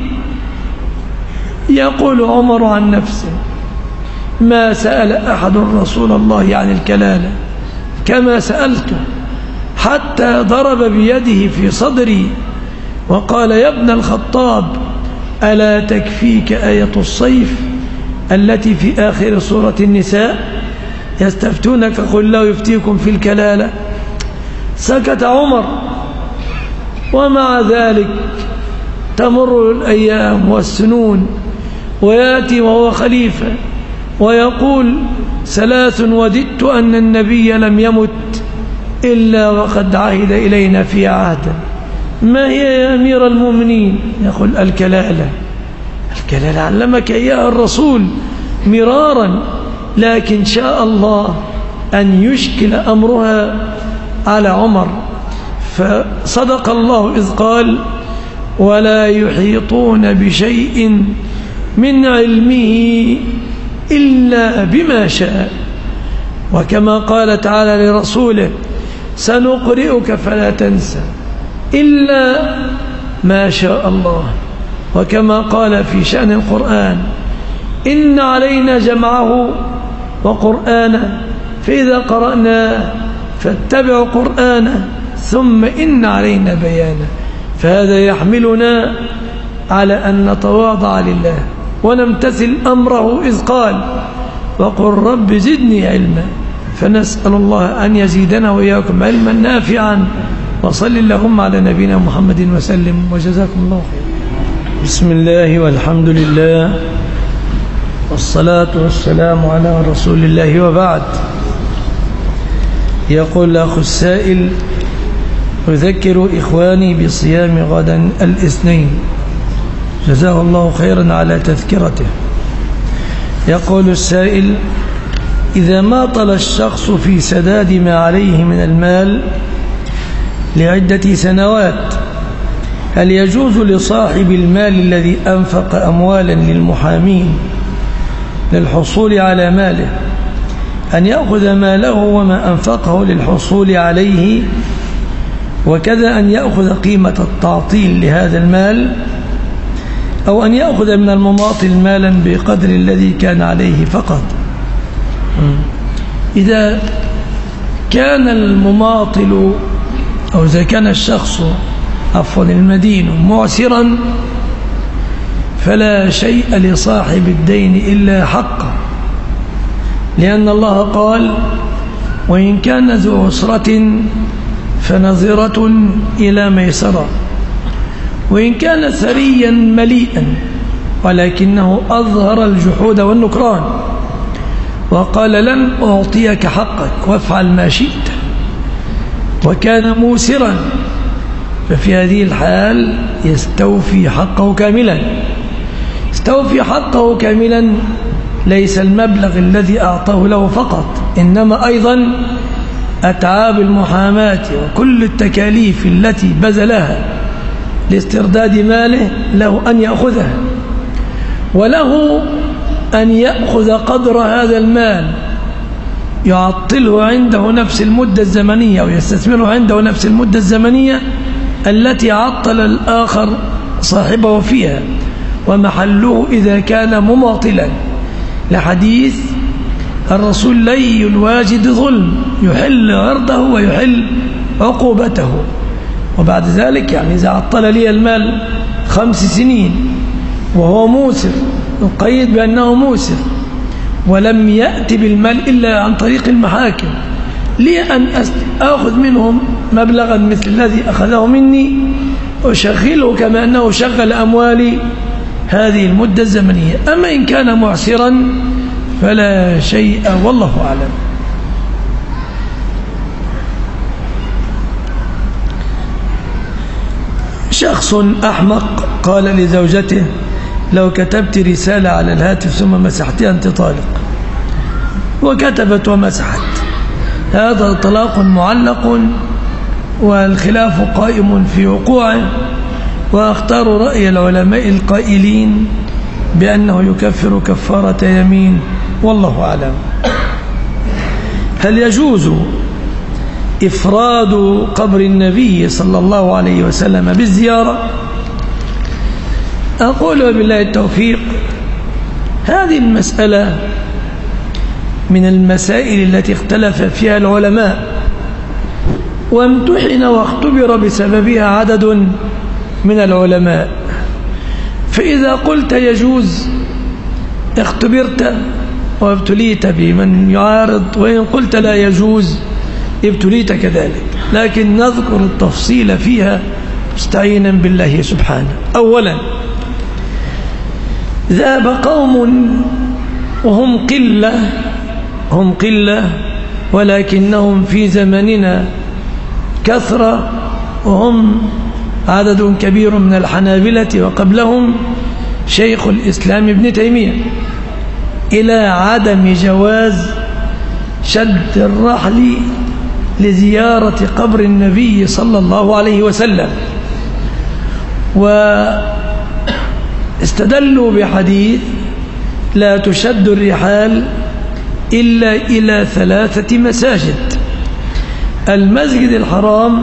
يقول عمر عن نفسه ما سأل أحد رسول الله عن الكلالة كما سألته، حتى ضرب بيده في صدري وقال يا ابن الخطاب ألا تكفيك آية الصيف التي في آخر سورة النساء يستفتونك قل لا يفتيكم في الكلالة. سكت عمر، ومع ذلك تمر الأيام والسنون ويأتي وهو خليفة ويقول 3 وددت أن النبي لم يمت إلا وقد عهد إلينا في عهده. ما هي يا أمير المؤمنين؟ يقول الكلالة. الكلالة علمك إياها الرسول مرارا، لكن شاء الله أن يشكل أمرها على عمر، فصدق الله إذ قال ولا يحيطون بشيء من علمه إلا بما شاء. وكما قال تعالى لرسوله سنقرئك فلا تنسى إلا ما شاء الله. وكما قال في شأن القرآن إن علينا جمعه وقرآنه فإذا قرأناه فاتبعوا قرآنه ثم إن علينا بيانه. فهذا يحملنا على أن نتواضع لله ونمتثل أمره إذ قال وقل رب زدني علما. فنسأل الله أن يزيدنا وإياكم علما نافعا. وصل اللهم على نبينا محمد وسلم وجزاكم الله خير. بسم الله والحمد لله والصلاة والسلام على رسول الله وبعد. يقول الأخ السائل أذكر إخواني بصيام غدا الاثنين، جزاه الله خيرا على تذكرته. يقول السائل إذا ماطل الشخص في سداد ما عليه من المال لعدة سنوات هل يجوز لصاحب المال الذي أنفق أموالا للمحامين للحصول على ماله أن يأخذ ماله وما أنفقه للحصول عليه، وكذا أن يأخذ قيمة التعطيل لهذا المال، أو أن يأخذ من المماطل مالا بقدر الذي كان عليه فقط؟ إذا كان المماطل أو إذا كان الشخص المدين معسرا فلا شيء لصاحب الدين إلا حقه، لأن الله قال وإن كان ذو عسرة فنظرة إلى ميسرة، وإن كان ثريا مليئا ولكنه أظهر الجحود والنكران وقال لن أعطيك حقك وافعل ما شئت، وكان موسرا، ففي هذه الحال يستوفي حقه كاملا. يستوفي حقه كاملا ليس المبلغ الذي أعطاه له فقط، إنما أيضا أتعاب المحاماة وكل التكاليف التي بذلها لاسترداد ماله له أن يأخذها، وله أن يأخذ قدر هذا المال يعطله عنده نفس المدة الزمنية أو يستثمره عنده نفس المدة الزمنية التي عطل الآخر صاحبه فيها، ومحله إذا كان مماطلا، لحديث الرسول لي الواجد ظلم يحل عرضه ويحل عقوبته. وبعد ذلك يعني إذا عطل لي المال 5 سنين وهو موسر نقيد بأنه موسر ولم يأتي بالمال إلا عن طريق المحاكم، لي أن أخذ منهم مبلغا مثل الذي أخذه مني أشغله كما أنه شغل أموالي هذه المدة الزمنية. أما إن كان معسرا فلا شيء والله أعلم. شخص أحمق قال لزوجته لو كتبت رسالة على الهاتف ثم مسحتها أنت طالق، وكتبت ومسحت، هذا طلاق معلق والخلاف قائم في وقوعه، وأختار رأي العلماء القائلين بأنه يكفر كفارة يمين والله أعلم. هل يجوز إفراد قبر النبي صلى الله عليه وسلم بالزيارة؟ أقول وبالله التوفيق هذه المسألة من المسائل التي اختلف فيها العلماء وامتحن واختبر بسببها عدد من العلماء. فإذا قلت يجوز اختبرت وابتليت بمن يعارض، وإن قلت لا يجوز ابتليت كذلك، لكن نذكر التفصيل فيها مستعينا بالله سبحانه. أولا ذهب قوم وهم قلة ولكنهم في زمننا كثرة، وهم عدد كبير من الحنابلة وقبلهم شيخ الإسلام ابن تيمية، إلى عدم جواز شد الرحل لزيارة قبر النبي صلى الله عليه وسلم، واستدلوا بحديث لا تشد الرحال إلا إلى 3 مساجد: المسجد الحرام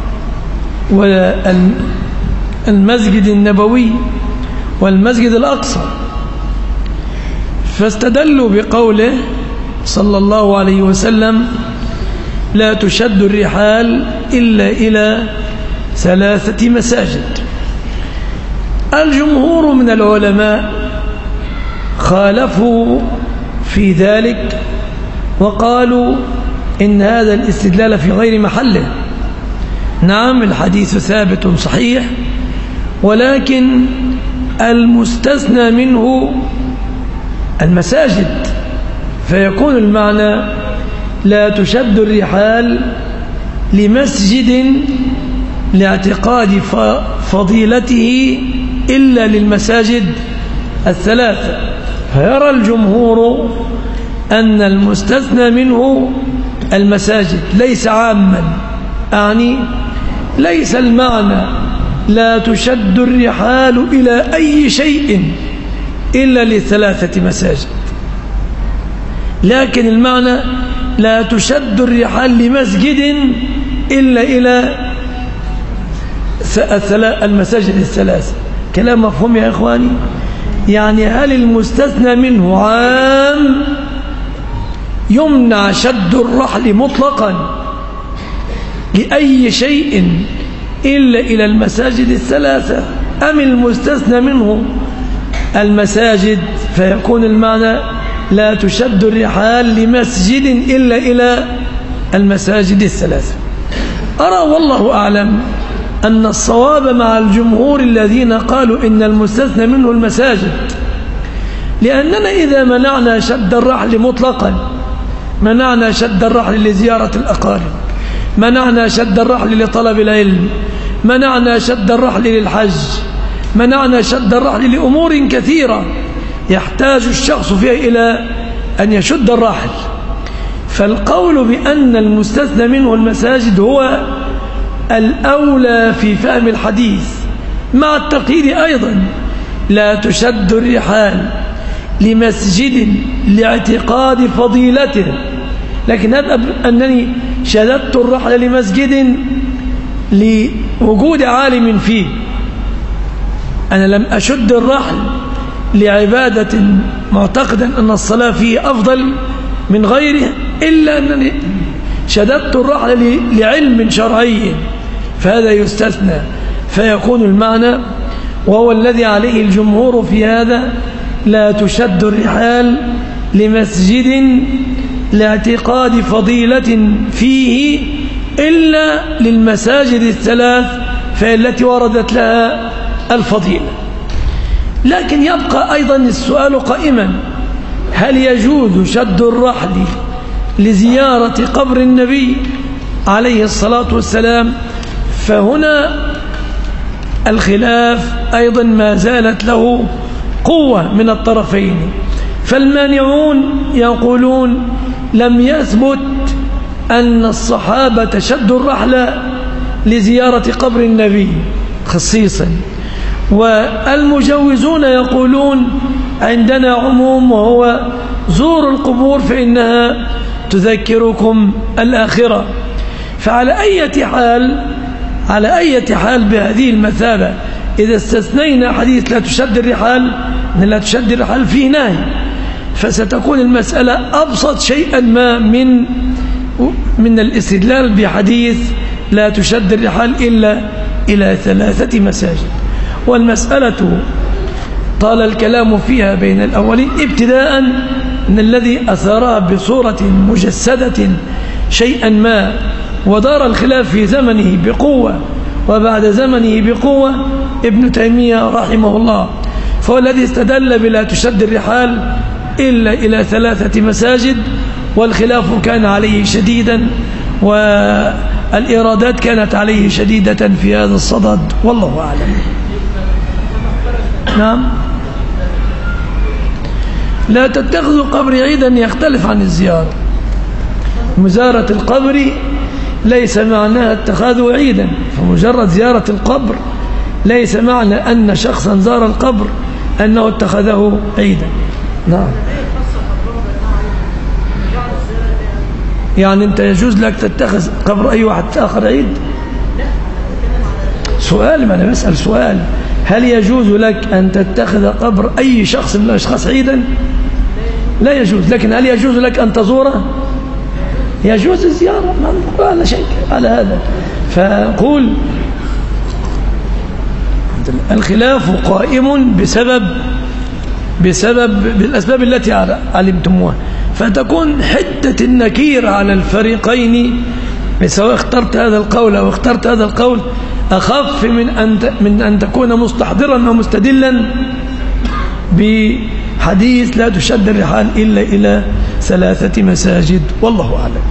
والمسجد النبوي والمسجد الأقصى. فاستدلوا بقوله صلى الله عليه وسلم لا تشد الرحال إلا إلى 3 مساجد. الجمهور من العلماء خالفوا في ذلك وقالوا إن هذا الاستدلال في غير محله. نعم، الحديث ثابت صحيح، ولكن المستثنى منه المساجد، فيكون المعنى لا تشد الرحال لمسجد لاعتقاد فضيلته إلا للمساجد 3. فيرى الجمهور أن المستثنى منه المساجد ليس عاما، أعني ليس المعنى لا تشد الرحال إلى أي شيء إلا ل3 مساجد، لكن المعنى لا تشد الرحال لمسجد إلا إلى المساجد 3. كلام مفهوم يا إخواني؟ يعني هل المستثنى منه عام يمنع شد الرحل مطلقا لأي شيء إلا إلى المساجد 3، أم المستثنى منه المساجد فيكون المعنى لا تشد الرحال لمسجد إلا إلى المساجد 3؟ أرى والله أعلم أن الصواب مع الجمهور الذين قالوا إن المستثنى منه المساجد، لأننا إذا منعنا شد الرحل مطلقا، منعنا شد الرحل لزيارة الأقارب، منعنا شد الرحل لطلب العلم، منعنا شد الرحل للحج، منعنا شد الرحل لأمور كثيرة يحتاج الشخص فيها إلى أن يشد الرحل. فالقول بأن المستثنى منه المساجد هو الأولى في فهم الحديث، مع التقييد أيضا لا تشد الرحال لمسجد لاعتقاد فضيلته. لكن هذا أنني شددت الرحل لمسجد لوجود عالم فيه، أنا لم أشد الرحل لعبادة معتقدا أن الصلاة فيه أفضل من غيره، إلا أنني شددت الرحل لعلم شرعي، فهذا يستثنى. فيكون المعنى، وهو الذي عليه الجمهور في هذا، لا تشد الرحال لمسجد لاعتقاد فضيلة فيه إلا للمساجد 3 فهي التي وردت لها الفضيلة. لكن يبقى أيضا السؤال قائما: هل يجوز شد الرحل لزيارة قبر النبي عليه الصلاة والسلام؟ فهنا الخلاف أيضا ما زالت له قوة من الطرفين. فالمانعون يقولون لم يثبت أن الصحابة شدوا الرحل لزيارة قبر النبي خصيصا، والمجوزون يقولون عندنا عموم، وهو زوروا القبور فإنها تذكركم الآخرة. فعلى أي حال بهذه المثابة، إذا استثنينا حديث لا تشد الرحال، لا تشد الرحال فيه نهي، فستكون المسألة أبسط شيئا ما من الاستدلال بحديث لا تشد الرحال إلا إلى 3 مساجد. والمسألة طال الكلام فيها بين الأولين ابتداء من الذي أثارها بصورة مجسدة شيئا ما، ودار الخلاف في زمنه بقوة وبعد زمنه بقوة ابن تيمية رحمه الله، فهو الذي استدل بلا تشد الرحال إلا إلى 3 مساجد، والخلاف كان عليه شديدا والإرادات كانت عليه شديدة في هذا الصدد، والله أعلم. نعم. لا تتخذوا قبري عيدا يختلف عن الزيارة. مزارة القبر ليس معناها اتخاذه عيدا، فمجرد زيارة القبر ليس معنى أن شخصا زار القبر أنه اتخذه عيدا. نعم. يعني أنت يجوز لك تتخذ قبر أي واحد آخر عيد؟ سؤال، ما أنا بسأل سؤال، هل يجوز لك أن تتخذ قبر أي شخص من الأشخاص عيدا؟ لا يجوز. لكن هل يجوز لك أن تزوره؟ يجوز الزيارة، ما نقول على شيء على هذا. فقول الخلاف قائم بسبب بالأسباب التي علمتموها، فتكون حدة النكير على الفريقين سواء اخترت هذا القول أو اخترت هذا القول أخف من أن تكون مستحضرا أو مستدلا بحديث لا تشد الرحال إلا إلى 3 مساجد. والله أعلم.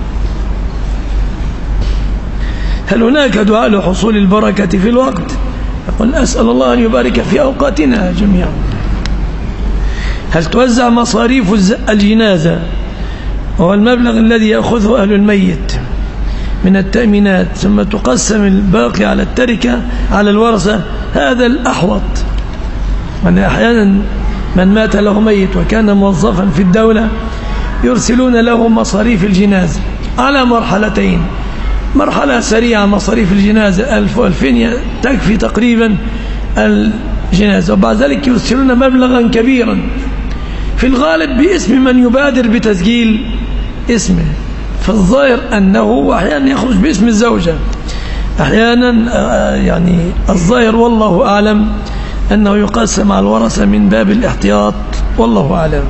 هل هناك دعاء لحصول البركة في الوقت؟ يقول أسأل الله أن يبارك في أوقاتنا جميعا. هل توزع مصاريف الجنازة وهو المبلغ الذي يأخذه أهل الميت من التأمينات ثم تقسم الباقي على التركة على الورثة؟ هذا الأحوط. وأن أحيانا من مات له ميت وكان موظفا في الدولة يرسلون له مصاريف الجنازة على مرحلتين: مرحلة سريعة مصاريف الجنازة 1000 و2000 تكفي تقريبا الجنازة، وبعد ذلك يرسلون مبلغا كبيرا في الغالب باسم من يبادر بتسجيل اسمه، فالظاهر أنه أحيانا يخرج باسم الزوجة، أحيانا يعني الظاهر والله أعلم أنه يقسم على الورثة من باب الاحتياط، والله أعلم.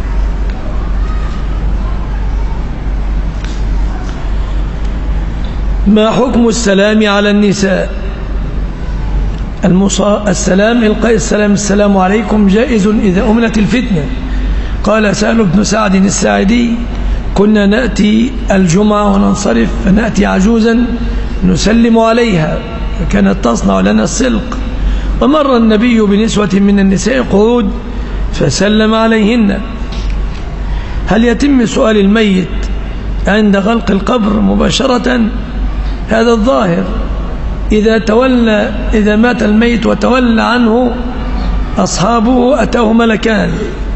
ما حكم السلام على النساء؟ السلام إلقاء السلام السلام عليكم جائز إذا أمنت الفتنة. قال سهل بن سعد الساعدي: كنا نأتي الجمعة وننصرف فنأتي عجوزا نسلم عليها فكانت تصنع لنا السلق، ومر النبي بنسوة من النساء قعود فسلم عليهن. هل يتم سؤال الميت عند غلق القبر مباشرة؟ هذا الظاهر. إذا مات الميت وتولى عنه أصحابه أتاه ملكان،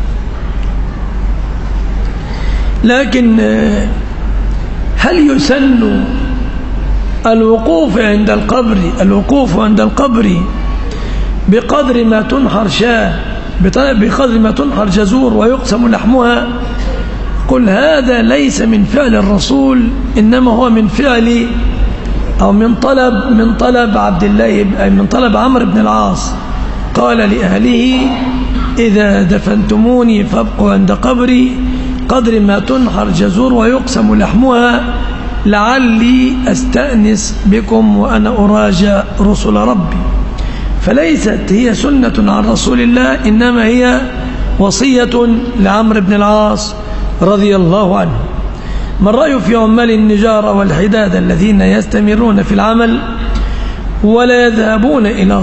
لكن هل يسن الوقوف عند القبر بقدر ما تنحر شاة، بقدر ما تنحر جزور ويقسم لحمها؟ قل هذا ليس من فعل الرسول، إنما هو من فعل أو من طلب عبد الله، من طلب عمرو بن العاص. قال لأهله: إذا دفنتموني فابقوا عند قبري قدر ما تنحر جزور ويقسم لحمها لعلي أستأنس بكم وأنا أراجع رسل ربي. فليست هي سنة عن رسول الله، إنما هي وصية لعمرو بن العاص رضي الله عنه. ما الرأي في عمال النجارة والحداد الذين يستمرون في العمل ولا يذهبون إلى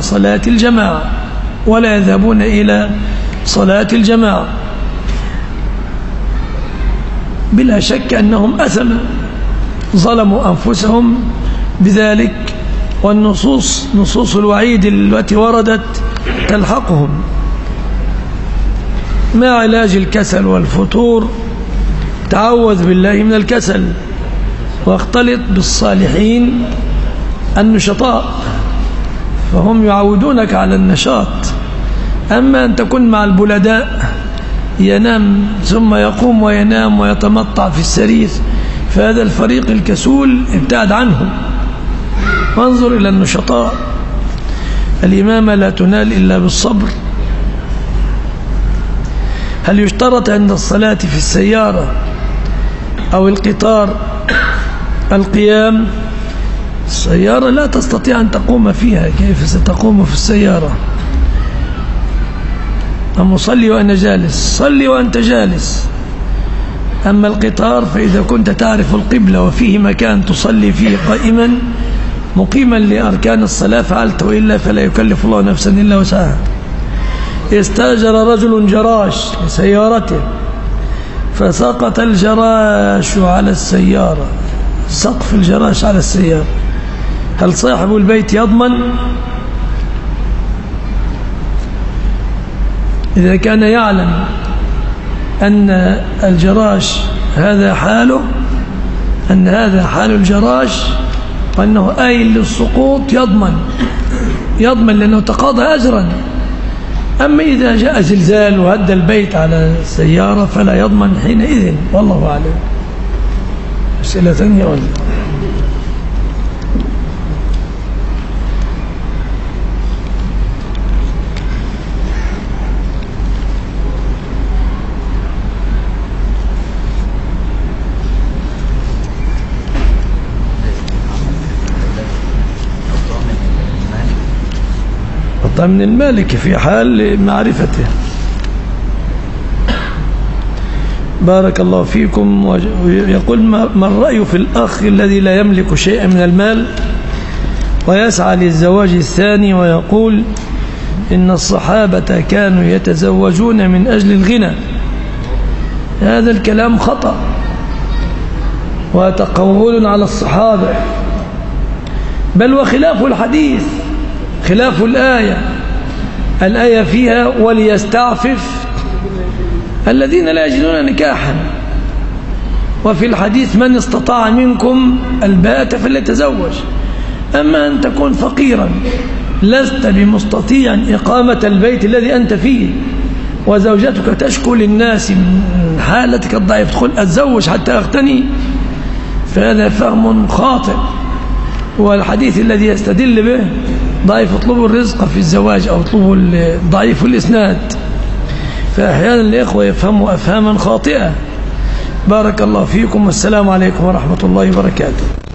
صلاة الجماعة؟ بلا شك أنهم أثموا، ظلموا أنفسهم بذلك، نصوص الوعيد التي وردت تلحقهم. ما علاج الكسل والفتور؟ تعوذ بالله من الكسل واختلط بالصالحين النشطاء فهم يعودونك على النشاط. أما أن تكون مع البلداء ينام ثم يقوم وينام ويتمطع في السرير، فهذا الفريق الكسول ابتعد عنه، وانظر إلى النشطاء. الإمامة لا تنال إلا بالصبر. هل يشترط عند الصلاة في السيارة أو القطار القيام؟ السيارة لا تستطيع أن تقوم فيها، كيف ستقوم في السيارة؟ أما صلي وأنا جالس، صلي وأنت جالس. أما القطار فإذا كنت تعرف القبلة وفيه مكان تصلي فيه قائما مقيما لأركان الصلاة فعلت، وإلا فلا يكلف الله نفسا إلا وسعها. استأجر رجل جراج لسيارته فسقط الجراش على السيارة، سقف الجراش على السيارة، هل صاحب البيت يضمن؟ إذا كان يعلم أن الجراش هذا حاله، أن هذا حال الجراش وأنه آيل للسقوط يضمن لأنه تقاضى أجرا. أما إذا جاء زلزال وهد البيت على السيارة فلا يضمن حينئذ، والله أعلم. أسئلة ثانية ولا؟ من المالك في حال معرفته. بارك الله فيكم. ويقول ما الرأي في الأخ الذي لا يملك شيئا من المال ويسعى للزواج الثاني ويقول إن الصحابة كانوا يتزوجون من أجل الغنى؟ هذا الكلام خطأ وتقول على الصحابة، بل وخلاف الحديث، خلاف الآية فيها وليستعفف الذين لا يجدون نكاحا، وفي الحديث من استطاع منكم الباءة فليتزوج. أما أن تكون فقيرا لست بمستطيع إقامة البيت الذي أنت فيه وزوجتك تشكو للناس من حالتك الضعيف تقول أتزوج حتى أغتني، فهذا فهم خاطئ. والحديث الذي يستدل به ضعيف اطلبوا الرزق في الزواج أو اطلبوا ضعيف الإسناد، فأحيانا الإخوة يفهموا أفهاما خاطئة. بارك الله فيكم والسلام عليكم ورحمة الله وبركاته.